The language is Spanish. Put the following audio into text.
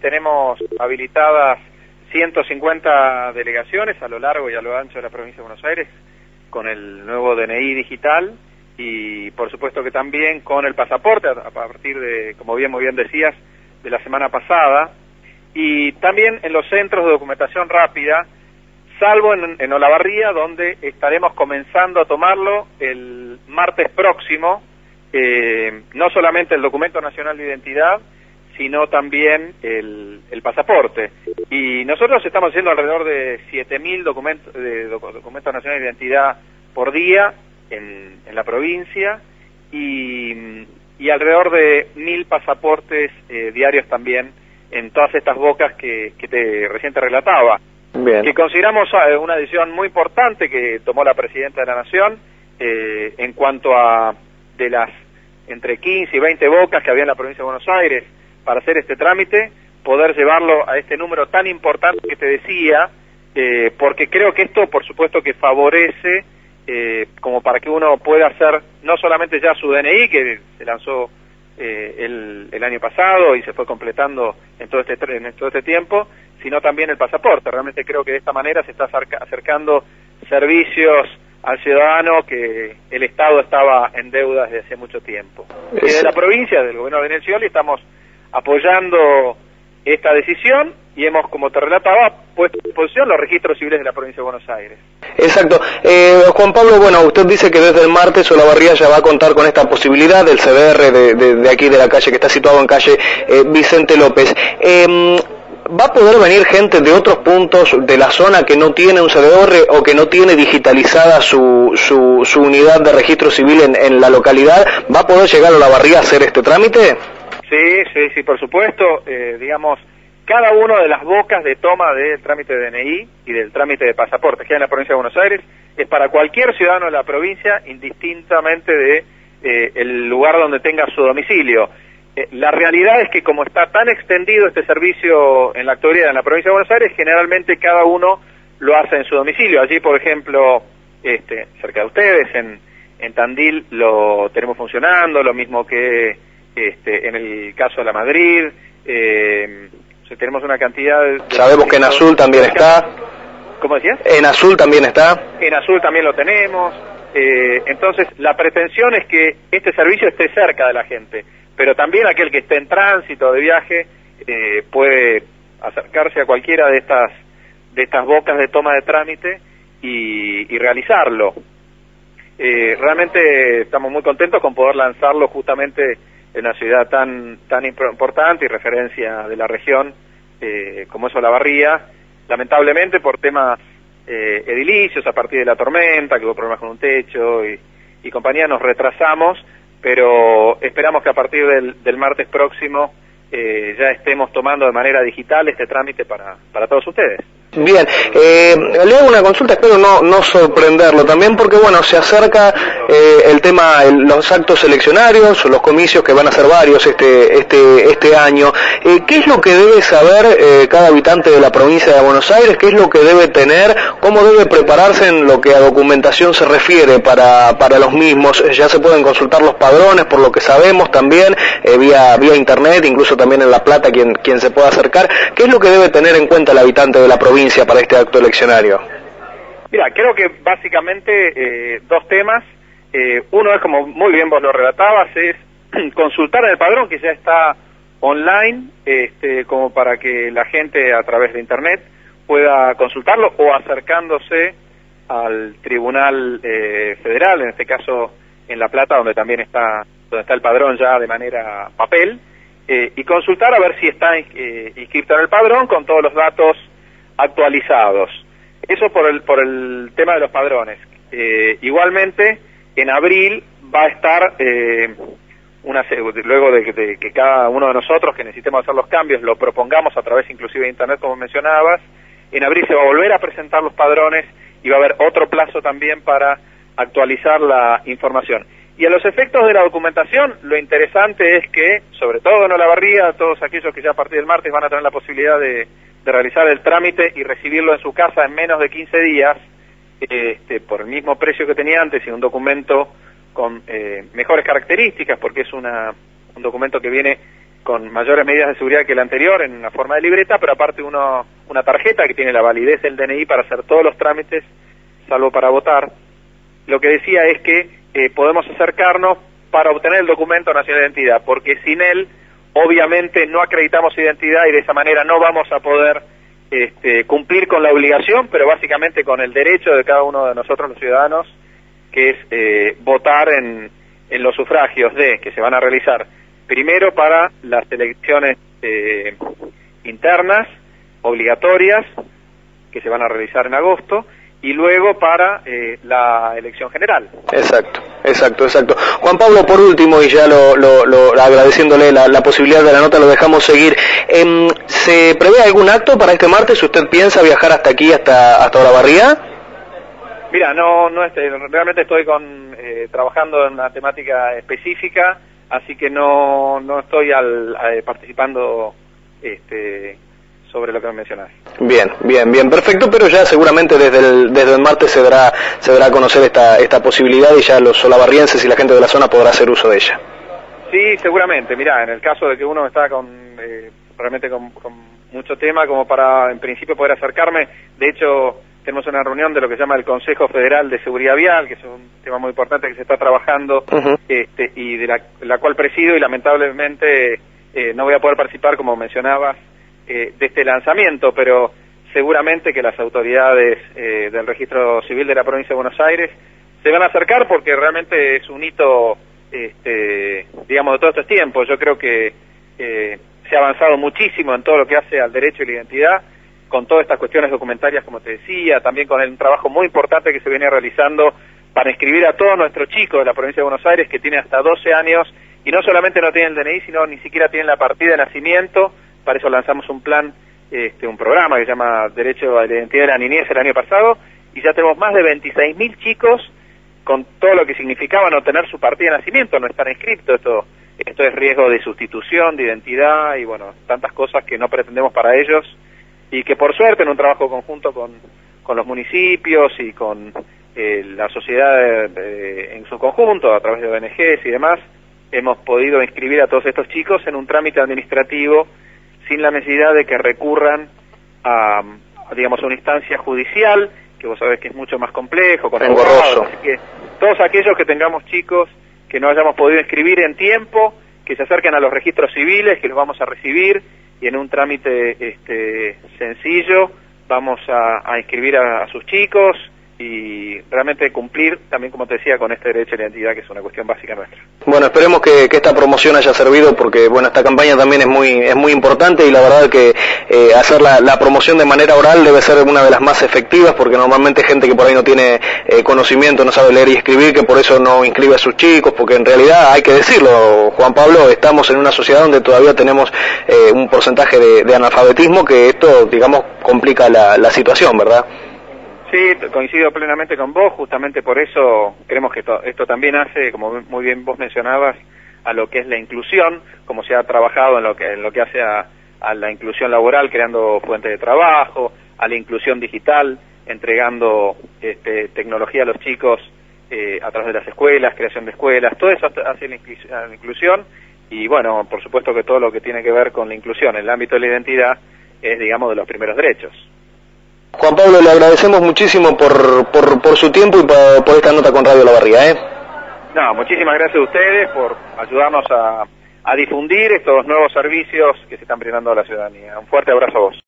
tenemos habilitadas 150 delegaciones a lo largo y a lo ancho de la provincia de Buenos Aires con el nuevo DNI digital y por supuesto que también con el pasaporte a partir de, como muy bien decías, de la semana pasada, y también en los centros de documentación rápida, salvo en Olavarría, donde estaremos comenzando a tomarlo el martes próximo, no solamente el documento nacional de identidad, sino también el pasaporte. Y nosotros estamos haciendo alrededor de 7.000 documentos nacionales de identidad por día en la provincia y alrededor de 1.000 pasaportes diarios también en todas estas bocas que recién te relataba. Bien. Que consideramos una decisión muy importante que tomó la Presidenta de la Nación en cuanto a de las entre 15 y 20 bocas que había en la provincia de Buenos Aires para hacer este trámite, poder llevarlo a este número tan importante que te decía, porque creo que esto, por supuesto, que favorece como para que uno pueda hacer no solamente ya su DNI, que se lanzó el año pasado y se fue completando en todo este tiempo, sino también el pasaporte. Realmente creo que de esta manera se está acercando servicios al ciudadano que el Estado estaba en deuda desde hace mucho tiempo. Y desde la provincia, del gobierno de Scioli, estamos apoyando esta decisión y hemos, como te relataba, puesto a disposición los registros civiles de la provincia de Buenos Aires. Exacto. Juan Pablo, bueno, usted dice que desde el martes Olavarría ya va a contar con esta posibilidad del CDR de aquí de la calle, que está situado en calle Vicente López. ¿Va a poder venir gente de otros puntos de la zona que no tiene un CDR o que no tiene digitalizada su unidad de registro civil en la localidad? ¿Va a poder llegar a Olavarría a hacer este trámite? Sí, por supuesto. Digamos, cada una de las bocas de toma del trámite de DNI y del trámite de pasaporte que hay en la provincia de Buenos Aires es para cualquier ciudadano de la provincia, indistintamente de el lugar donde tenga su domicilio. La realidad es que como está tan extendido este servicio en la actualidad en la provincia de Buenos Aires, generalmente cada uno lo hace en su domicilio. Allí, por ejemplo, cerca de ustedes, en Tandil lo tenemos funcionando, lo mismo que en el caso de la Madrid, tenemos una cantidad de... Sabemos que en Azul también está. ¿Cómo decías? En Azul también está. En Azul también lo tenemos. Entonces, la pretensión es que este servicio esté cerca de la gente, pero también aquel que esté en tránsito de viaje puede acercarse a cualquiera de estas bocas de toma de trámite y realizarlo. Realmente estamos muy contentos con poder lanzarlo justamente en una ciudad tan importante y referencia de la región como es Olavarría. Lamentablemente por temas edilicios a partir de la tormenta, que hubo problemas con un techo y compañía, nos retrasamos, pero esperamos que a partir del martes próximo ya estemos tomando de manera digital este trámite para todos ustedes. Bien, le hago una consulta, espero no sorprenderlo también, porque bueno, se acerca el tema, los actos eleccionarios, los comicios que van a ser varios este año. ¿Qué es lo que debe saber cada habitante de la provincia de Buenos Aires? ¿Qué es lo que debe tener? ¿Cómo debe prepararse en lo que a documentación se refiere para los mismos? Ya se pueden consultar los padrones, por lo que sabemos también, vía internet, incluso también en La Plata, quien se pueda acercar. ¿Qué es lo que debe tener en cuenta el habitante de la provincia para este acto eleccionario? Mira, creo que básicamente dos temas. Uno es, como muy bien vos lo relatabas, es consultar el padrón que ya está online, como para que la gente a través de internet pueda consultarlo o acercándose al Tribunal Federal, en este caso en La Plata, donde está el padrón ya de manera papel, y consultar a ver si está inscrito en el padrón con todos los datos actualizados. Eso por el tema de los padrones. Igualmente, en abril va a estar, luego de que cada uno de nosotros que necesitemos hacer los cambios lo propongamos a través inclusive de internet, como mencionabas, en abril se va a volver a presentar los padrones y va a haber otro plazo también para actualizar la información. Y a los efectos de la documentación, lo interesante es que, sobre todo en Olavarría, todos aquellos que ya a partir del martes van a tener la posibilidad de realizar el trámite y recibirlo en su casa en menos de 15 días, por el mismo precio que tenía antes y un documento con mejores características, porque es un documento que viene con mayores medidas de seguridad que el anterior en una forma de libreta, pero aparte una tarjeta que tiene la validez del DNI para hacer todos los trámites, salvo para votar. Lo que decía es que podemos acercarnos para obtener el documento nacional de identidad, porque sin él, obviamente, no acreditamos identidad y de esa manera no vamos a poder cumplir con la obligación, pero básicamente con el derecho de cada uno de nosotros los ciudadanos, que es votar en los sufragios que se van a realizar primero para las elecciones internas obligatorias que se van a realizar en agosto y luego para la elección general. Exacto. Juan Pablo, por último, y ya agradeciéndole la posibilidad de la nota, lo dejamos seguir. ¿Se prevé algún acto para este martes? ¿Usted piensa viajar hasta aquí, hasta Olavarría? Mira, realmente estoy trabajando en una temática específica, así que no estoy participando sobre lo que me mencionás. Bien, perfecto, pero ya seguramente desde el martes se dará a conocer esta posibilidad y ya los olavarrienses y la gente de la zona podrá hacer uso de ella. Sí, seguramente. Mirá, en el caso de que uno está realmente con mucho tema como para en principio poder acercarme, de hecho tenemos una reunión de lo que se llama el Consejo Federal de Seguridad Vial, que es un tema muy importante que se está trabajando, y de la cual presido, y lamentablemente no voy a poder participar, como mencionabas, de este lanzamiento, pero seguramente que las autoridades del Registro Civil de la Provincia de Buenos Aires se van a acercar porque realmente es un hito, digamos, de todos estos tiempos. Yo creo que se ha avanzado muchísimo en todo lo que hace al derecho y la identidad, con todas estas cuestiones documentarias, como te decía, también con el trabajo muy importante que se viene realizando para inscribir a todos nuestros chicos de la Provincia de Buenos Aires que tienen hasta 12 años y no solamente no tienen el DNI, sino ni siquiera tienen la partida de nacimiento. Para eso lanzamos un plan, un programa que se llama Derecho a la Identidad de la Niñez el año pasado, y ya tenemos más de 26.000 chicos con todo lo que significaba no tener su partida de nacimiento, no estar inscrito. Esto es riesgo de sustitución, de identidad y bueno, tantas cosas que no pretendemos para ellos, y que por suerte en un trabajo conjunto con los municipios y con la sociedad en su conjunto, a través de ONGs y demás, hemos podido inscribir a todos estos chicos en un trámite administrativo sin la necesidad de que recurran a una instancia judicial, que vos sabés que es mucho más complejo, con abogados. Así que todos aquellos que tengamos chicos que no hayamos podido inscribir en tiempo, que se acerquen a los registros civiles, que los vamos a recibir, y en un trámite sencillo vamos a inscribir a sus chicos y realmente cumplir también, como te decía, con este derecho a la identidad, que es una cuestión básica nuestra. Bueno, esperemos que esta promoción haya servido, porque bueno, esta campaña también es muy importante, y la verdad que hacer la promoción de manera oral debe ser una de las más efectivas, porque normalmente gente que por ahí no tiene conocimiento, no sabe leer y escribir, que por eso no inscribe a sus chicos, porque en realidad hay que decirlo, Juan Pablo, estamos en una sociedad donde todavía tenemos un porcentaje de analfabetismo, que esto, digamos, complica la situación, ¿verdad? Sí, coincido plenamente con vos, justamente por eso creemos que esto también hace, como muy bien vos mencionabas, a lo que es la inclusión, como se ha trabajado en lo que hace a la inclusión laboral, creando fuentes de trabajo, a la inclusión digital, entregando tecnología a los chicos a través de las escuelas, creación de escuelas, todo eso hace la inclusión, y bueno, por supuesto que todo lo que tiene que ver con la inclusión en el ámbito de la identidad es, digamos, de los primeros derechos. Juan Pablo, le agradecemos muchísimo por su tiempo y por esta nota con Radio Olavarría. No, muchísimas gracias a ustedes por ayudarnos a difundir estos nuevos servicios que se están brindando a la ciudadanía. Un fuerte abrazo a vos.